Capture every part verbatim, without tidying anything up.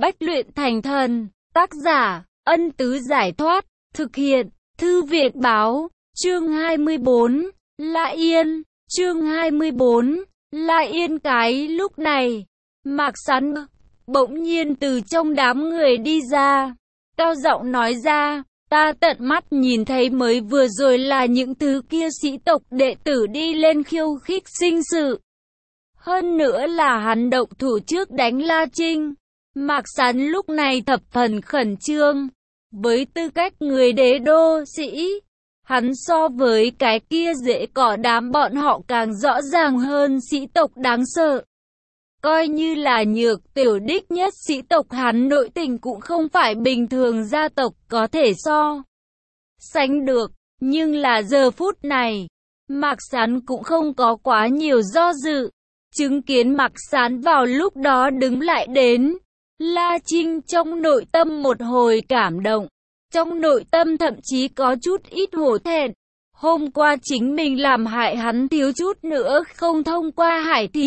Bách luyện thành thần. Tác giả, Ân Tứ Giải Thoát. Thực hiện, Thư viện báo. Chương hai mươi bốn, La Yên. Chương hai mươi bốn, La Yên. Cái lúc này, Mạc Sán bỗng nhiên từ trong đám người đi ra, cao giọng nói ra, ta tận mắt nhìn thấy mới vừa rồi là những thứ kia sĩ tộc đệ tử đi lên khiêu khích sinh sự. Hơn nữa là hắn động thủ trước đánh La Trinh. Mạc Sán lúc này thập phần khẩn trương. Với tư cách người đế đô sĩ, hắn so với cái kia dễ cỏ đám bọn họ càng rõ ràng hơn sĩ tộc đáng sợ. Coi như là nhược tiểu đích nhất sĩ tộc, hắn nội tình cũng không phải bình thường gia tộc có thể so sánh được. Nhưng là giờ phút này, Mạc Sán cũng không có quá nhiều do dự. Chứng kiến Mạc Sán vào lúc đó đứng lại đến, La Trinh trong nội tâm một hồi cảm động. Trong nội tâm thậm chí có chút ít hổ thẹn. Hôm qua chính mình làm hại hắn thiếu chút nữa không thông qua hải thí.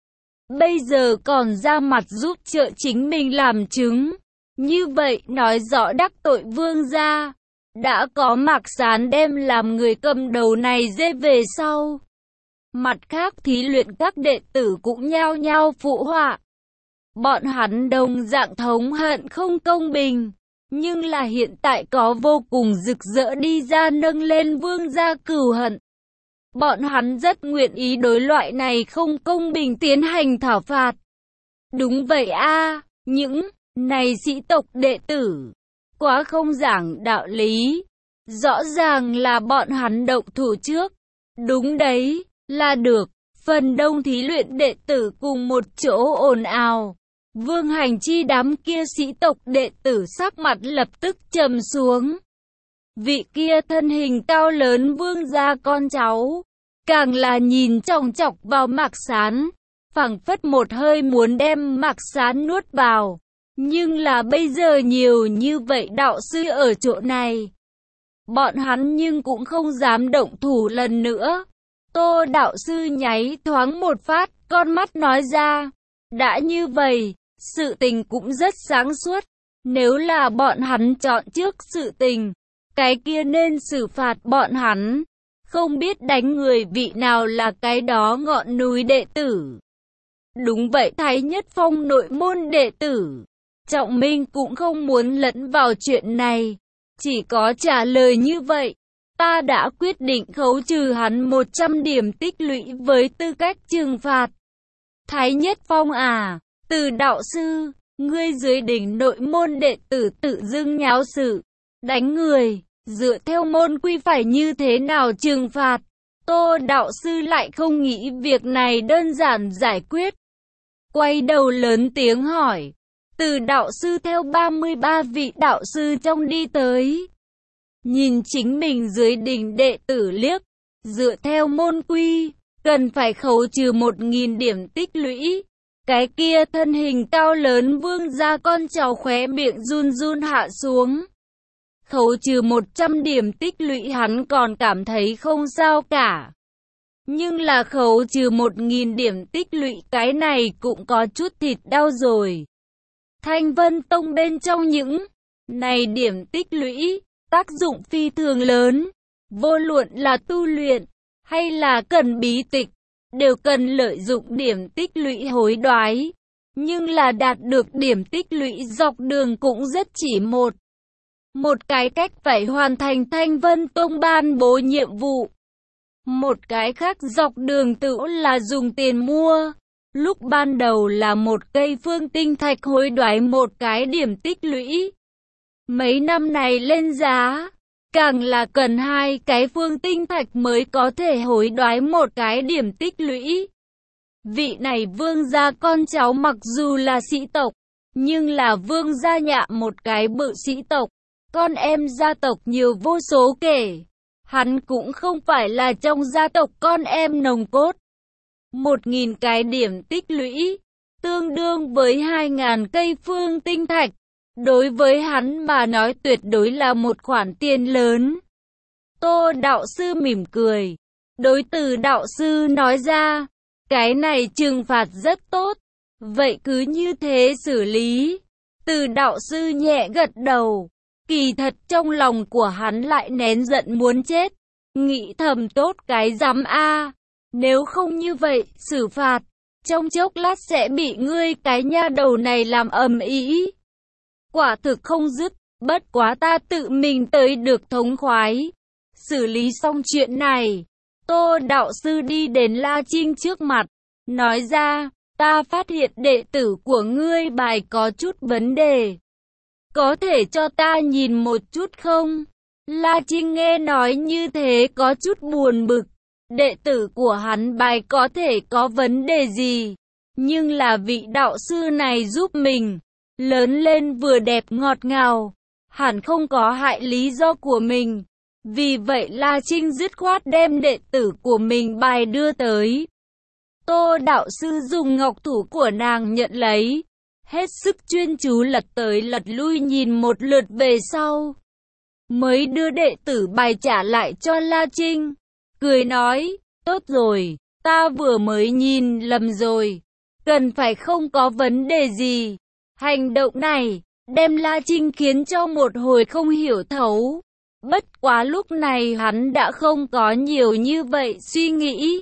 Bây giờ còn ra mặt giúp trợ chính mình làm chứng. Như vậy nói rõ đắc tội vương gia. Đã có Mạc Sán đem làm người cầm đầu này dê về sau. Mặt khác thí luyện các đệ tử cũng nhao nhao phụ họa. Bọn hắn đồng dạng thống hận không công bình. Nhưng là hiện tại có vô cùng rực rỡ đi ra nâng lên vương gia cừu hận. Bọn hắn rất nguyện ý đối loại này không công bình tiến hành thảo phạt. Đúng vậy a, những này sĩ tộc đệ tử quá không giảng đạo lý. Rõ ràng là bọn hắn động thủ trước. Đúng đấy, là được. Phần đông thí luyện đệ tử cùng một chỗ ồn ào. Vương Hành Chi đám kia sĩ tộc đệ tử sắc mặt lập tức trầm xuống. Vị kia thân hình cao lớn vương gia con cháu, càng là nhìn chòng chọc vào Mạc Sán, phảng phất một hơi muốn đem Mạc Sán nuốt vào. Nhưng là bây giờ nhiều như vậy đạo sư ở chỗ này, bọn hắn nhưng cũng không dám động thủ lần nữa. Tô đạo sư nháy thoáng một phát, con mắt nói ra, đã như vậy, sự tình cũng rất sáng suốt. Nếu là bọn hắn chọn trước sự tình, cái kia nên xử phạt bọn hắn. Không biết đánh người vị nào là cái đó ngọn núi đệ tử. Đúng vậy, Thái Nhất Phong nội môn đệ tử. Trọng Minh cũng không muốn lẫn vào chuyện này. Chỉ có trả lời như vậy. Ta đã quyết định khấu trừ hắn một trăm điểm tích lũy với tư cách trừng phạt. Thái Nhất Phong à, Từ đạo sư, ngươi dưới đỉnh nội môn đệ tử tự dưng nháo sự, đánh người, dựa theo môn quy phải như thế nào trừng phạt? Tô đạo sư lại không nghĩ việc này đơn giản giải quyết. Quay đầu lớn tiếng hỏi, Từ đạo sư theo ba mươi ba vị đạo sư trong đi tới. Nhìn chính mình dưới đỉnh đệ tử liếc, dựa theo môn quy, cần phải khấu trừ một nghìn điểm tích lũy. Cái kia thân hình cao lớn vương gia con cháu khóe miệng run run hạ xuống. Khấu trừ một trăm điểm tích lũy hắn còn cảm thấy không sao cả. Nhưng là khấu trừ một nghìn điểm tích lũy cái này cũng có chút thịt đau rồi. Thanh Vân Tông bên trong những này điểm tích lũy, tác dụng phi thường lớn. Vô luận là tu luyện hay là cần bí tịch, đều cần lợi dụng điểm tích lũy hối đoái. Nhưng là đạt được điểm tích lũy dọc đường cũng rất chỉ một. Một cái cách phải hoàn thành Thanh Vân Tông ban bố nhiệm vụ. Một cái khác dọc đường tự là dùng tiền mua. Lúc ban đầu là một cây phương tinh thạch hối đoái một cái điểm tích lũy. Mấy năm này lên giá, càng là cần hai cái phương tinh thạch mới có thể hối đoái một cái điểm tích lũy. Vị này vương gia con cháu mặc dù là sĩ tộc, nhưng là vương gia nhạ một cái bự sĩ tộc. Con em gia tộc nhiều vô số kể. Hắn cũng không phải là trong gia tộc con em nồng cốt. Một nghìn cái điểm tích lũy, tương đương với hai ngàn cây phương tinh thạch. Đối với hắn mà nói tuyệt đối là một khoản tiền lớn. Tô đạo sư mỉm cười. Đối Từ đạo sư nói ra, cái này trừng phạt rất tốt. Vậy cứ như thế xử lý. Từ đạo sư nhẹ gật đầu. Kỳ thật trong lòng của hắn lại nén giận muốn chết. Nghĩ thầm tốt cái rắm a, nếu không như vậy, xử phạt. Trong chốc lát sẽ bị ngươi cái nha đầu này làm ầm ĩ. Quả thực không dứt, bất quá ta tự mình tới được thống khoái. Xử lý xong chuyện này, Tô đạo sư đi đến La Trinh trước mặt, nói ra, ta phát hiện đệ tử của ngươi bài có chút vấn đề. Có thể cho ta nhìn một chút không? La Trinh nghe nói như thế có chút buồn bực. Đệ tử của hắn bài có thể có vấn đề gì? Nhưng là vị đạo sư này giúp mình, lớn lên vừa đẹp ngọt ngào, hẳn không có hại lý do của mình. Vì vậy La Trinh dứt khoát đem đệ tử của mình bài đưa tới. Tô đạo sư dùng ngọc thủ của nàng nhận lấy, hết sức chuyên chú lật tới lật lui nhìn một lượt về sau, mới đưa đệ tử bài trả lại cho La Trinh, cười nói, tốt rồi, ta vừa mới nhìn lầm rồi, cần phải không có vấn đề gì. Hành động này, đem La Trinh khiến cho một hồi không hiểu thấu. Bất quá lúc này hắn đã không có nhiều như vậy suy nghĩ.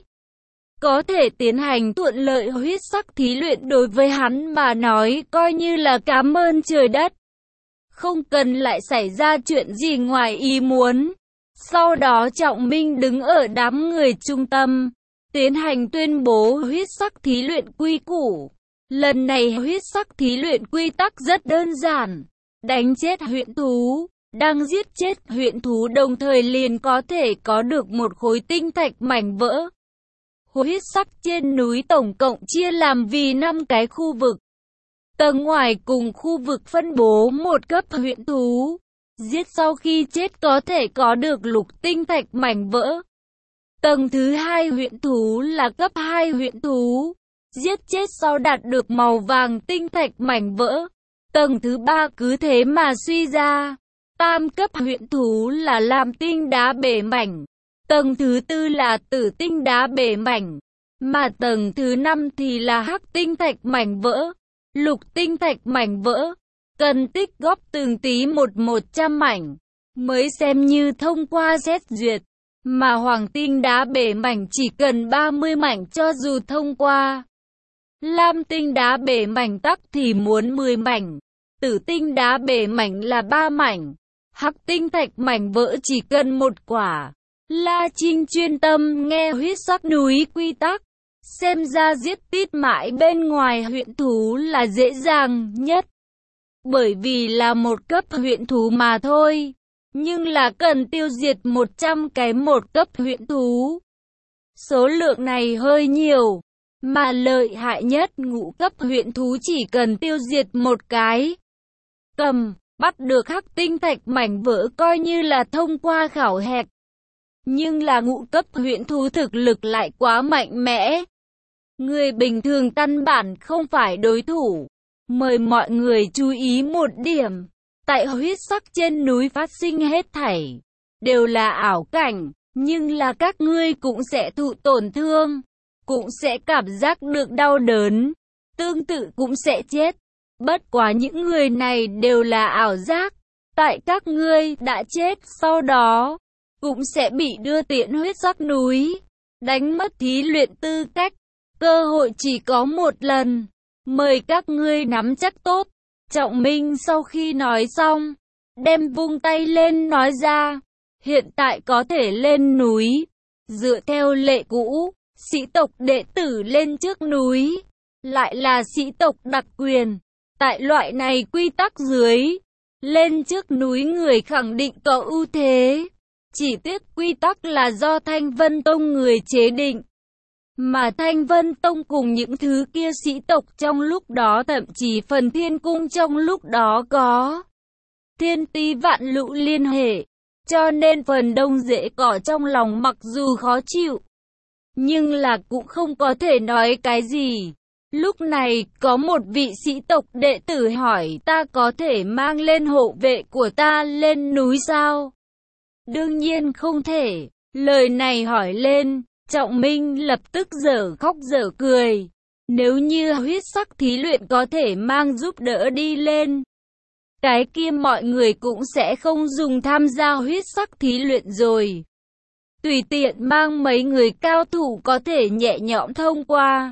Có thể tiến hành thuận lợi huyết sắc thí luyện đối với hắn mà nói coi như là cảm ơn trời đất. Không cần lại xảy ra chuyện gì ngoài ý muốn. Sau đó Trọng Minh đứng ở đám người trung tâm, tiến hành tuyên bố huyết sắc thí luyện quy củ. Lần này huyết sắc thí luyện quy tắc rất đơn giản. Đánh chết huyễn thú, đang giết chết huyễn thú đồng thời liền có thể có được một khối tinh thạch mảnh vỡ. Huyết sắc trên núi tổng cộng chia làm vì năm cái khu vực. Tầng ngoài cùng khu vực phân bố một cấp huyễn thú. Giết sau khi chết có thể có được lục tinh thạch mảnh vỡ. Tầng thứ hai huyễn thú là cấp hai huyễn thú. Giết chết sau đạt được màu vàng tinh thạch mảnh vỡ. Tầng thứ ba cứ thế mà suy ra. Tam cấp huyễn thú là lam tinh đá bể mảnh. Tầng thứ tư là tử tinh đá bể mảnh. Mà tầng thứ năm thì là hắc tinh thạch mảnh vỡ. Lục tinh thạch mảnh vỡ. Cần tích góp từng tí một một trăm mảnh. Mới xem như thông qua xét duyệt. Mà hoàng tinh đá bể mảnh chỉ cần ba mươi mảnh cho dù thông qua. Lam tinh đá bể mảnh tắc thì muốn mười mảnh. Tử tinh đá bể mảnh là ba mảnh. Hắc tinh thạch mảnh vỡ chỉ cần một quả. La Trinh chuyên tâm nghe huyết sắc núi quy tắc. Xem ra giết tít mãi bên ngoài huyễn thú là dễ dàng nhất. Bởi vì là một cấp huyễn thú mà thôi. Nhưng là cần tiêu diệt một trăm cái một cấp huyễn thú. Số lượng này hơi nhiều. Mà lợi hại nhất ngũ cấp huyễn thú chỉ cần tiêu diệt một cái. Cầm, bắt được hắc tinh thạch mảnh vỡ coi như là thông qua khảo hạch. Nhưng là ngũ cấp huyễn thú thực lực lại quá mạnh mẽ. Người bình thường căn bản không phải đối thủ. Mời mọi người chú ý một điểm. Tại huyết sắc trên núi phát sinh hết thảy. Đều là ảo cảnh. Nhưng là các ngươi cũng sẽ thụ tổn thương. Cũng sẽ cảm giác được đau đớn. Tương tự cũng sẽ chết. Bất quá những người này đều là ảo giác. Tại các ngươi đã chết sau đó. Cũng sẽ bị đưa tiễn huyết sắc núi. Đánh mất thí luyện tư cách. Cơ hội chỉ có một lần. Mời các ngươi nắm chắc tốt. Trọng Minh sau khi nói xong, đem vung tay lên nói ra. Hiện tại có thể lên núi. Dựa theo lệ cũ, sĩ tộc đệ tử lên trước núi. Lại là sĩ tộc đặc quyền. Tại loại này quy tắc dưới, lên trước núi người khẳng định có ưu thế. Chỉ tiếc quy tắc là do Thanh Vân Tông người chế định. Mà Thanh Vân Tông cùng những thứ kia sĩ tộc trong lúc đó thậm chí phần thiên cung trong lúc đó có thiên ti vạn lũ liên hệ. Cho nên phần đông rễ cỏ trong lòng mặc dù khó chịu. Nhưng là cũng không có thể nói cái gì. Lúc này có một vị sĩ tộc đệ tử hỏi ta có thể mang lên hộ vệ của ta lên núi sao? Đương nhiên không thể. Lời này hỏi lên. Trọng Minh lập tức dở khóc dở cười. Nếu như huyết sắc thí luyện có thể mang giúp đỡ đi lên, cái kia mọi người cũng sẽ không dùng tham gia huyết sắc thí luyện rồi. Tùy tiện mang mấy người cao thủ có thể nhẹ nhõm thông qua.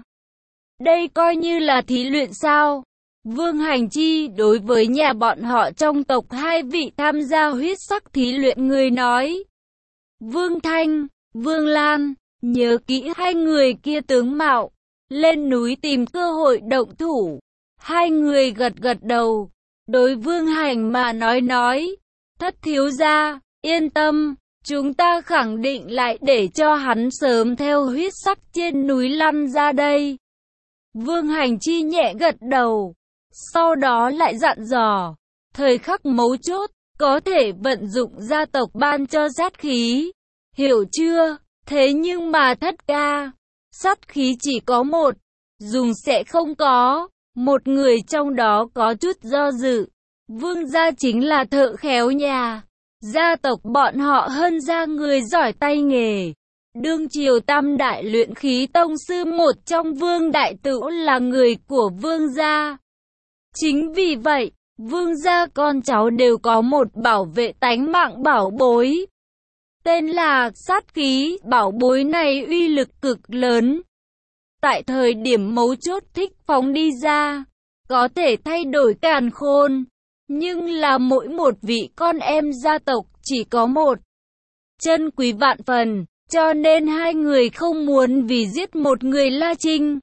Đây coi như là thí luyện sao? Vương Hành Chi đối với nhà bọn họ trong tộc hai vị tham gia huyết sắc thí luyện người nói. Vương Thanh, Vương Lan, nhớ kỹ hai người kia tướng mạo, lên núi tìm cơ hội động thủ. Hai người gật gật đầu, đối Vương Hành mà nói nói, thất thiếu gia, yên tâm, chúng ta khẳng định lại để cho hắn sớm theo huyết sắc trên núi lăn ra đây. Vương Hành Chi nhẹ gật đầu, sau đó lại dặn dò, thời khắc mấu chốt, có thể vận dụng gia tộc ban cho sát khí, hiểu chưa? Thế nhưng mà thất ca, sát khí chỉ có một, dùng sẽ không có. Một người trong đó có chút do dự. Vương gia chính là thợ khéo nhà, gia tộc bọn họ hơn ra người giỏi tay nghề. Đương triều tam đại luyện khí tông sư một trong Vương Đại Tửu là người của Vương gia. Chính vì vậy, Vương gia con cháu đều có một bảo vệ tánh mạng bảo bối. Tên là sát khí, bảo bối này uy lực cực lớn. Tại thời điểm mấu chốt thích phóng đi ra, có thể thay đổi càn khôn. Nhưng là mỗi một vị con em gia tộc chỉ có một. Chân quý vạn phần, cho nên hai người không muốn vì giết một người La Trinh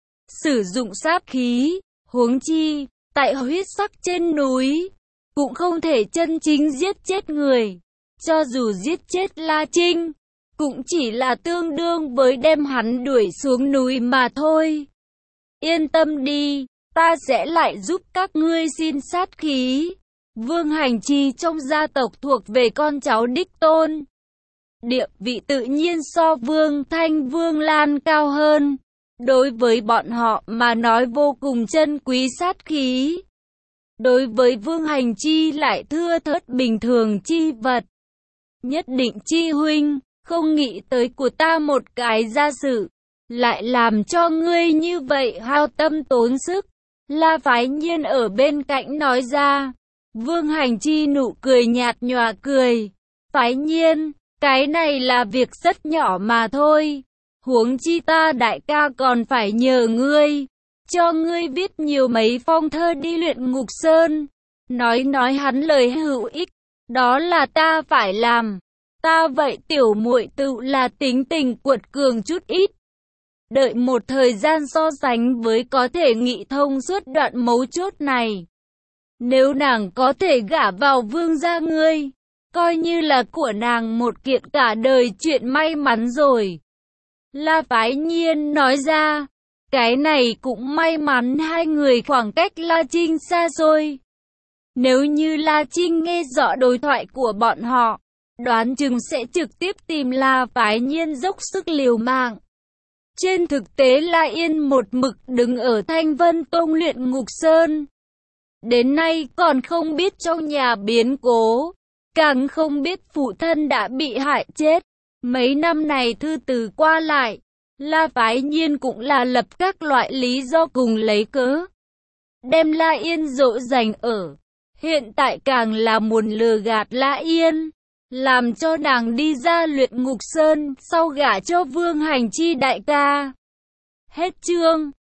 sử dụng sát khí, huống chi, tại huyết sắc trên núi, cũng không thể chân chính giết chết người. Cho dù giết chết La Trinh, cũng chỉ là tương đương với đem hắn đuổi xuống núi mà thôi. Yên tâm đi, ta sẽ lại giúp các ngươi xin sát khí. Vương Hành Chi trong gia tộc thuộc về con cháu đích tôn. Địa vị tự nhiên so Vương Thanh Vương Lan cao hơn. Đối với bọn họ mà nói vô cùng chân quý sát khí. Đối với Vương Hành Chi lại thưa thớt bình thường chi vật. Nhất định chi huynh, không nghĩ tới của ta một cái gia sự, lại làm cho ngươi như vậy hao tâm tốn sức. La Phái Nhiên ở bên cạnh nói ra. Vương Hành Chi nụ cười nhạt nhòa cười. Phái Nhiên, cái này là việc rất nhỏ mà thôi. Huống chi ta đại ca còn phải nhờ ngươi, cho ngươi viết nhiều mấy phong thơ đi luyện ngục sơn. Nói nói hắn lời hữu ích, đó là ta phải làm. Ta vậy tiểu muội tự là tính tình cuột cường chút ít. Đợi một thời gian so sánh với có thể nghị thông suốt đoạn mấu chốt này. Nếu nàng có thể gả vào vương gia ngươi, coi như là của nàng một kiện cả đời chuyện may mắn rồi. La Phái Nhiên nói ra, cái này cũng may mắn hai người khoảng cách La Trinh xa xôi. Nếu như La Trinh nghe rõ đối thoại của bọn họ, đoán chừng sẽ trực tiếp tìm La Phái Nhiên dốc sức liều mạng. Trên thực tế La Yên một mực đứng ở Thanh Vân Tông luyện ngục sơn. Đến nay còn không biết trong nhà biến cố, càng không biết phụ thân đã bị hại chết. Mấy năm này thư từ qua lại, La Phái Nhiên cũng là lập các loại lý do cùng lấy cớ. Đem La Yên dỗ dành ở. Hiện tại càng là muốn lừa gạt La Yên, làm cho nàng đi ra luyện ngục sơn, sau gả cho Vương Hành Chi đại ca. Hết chương.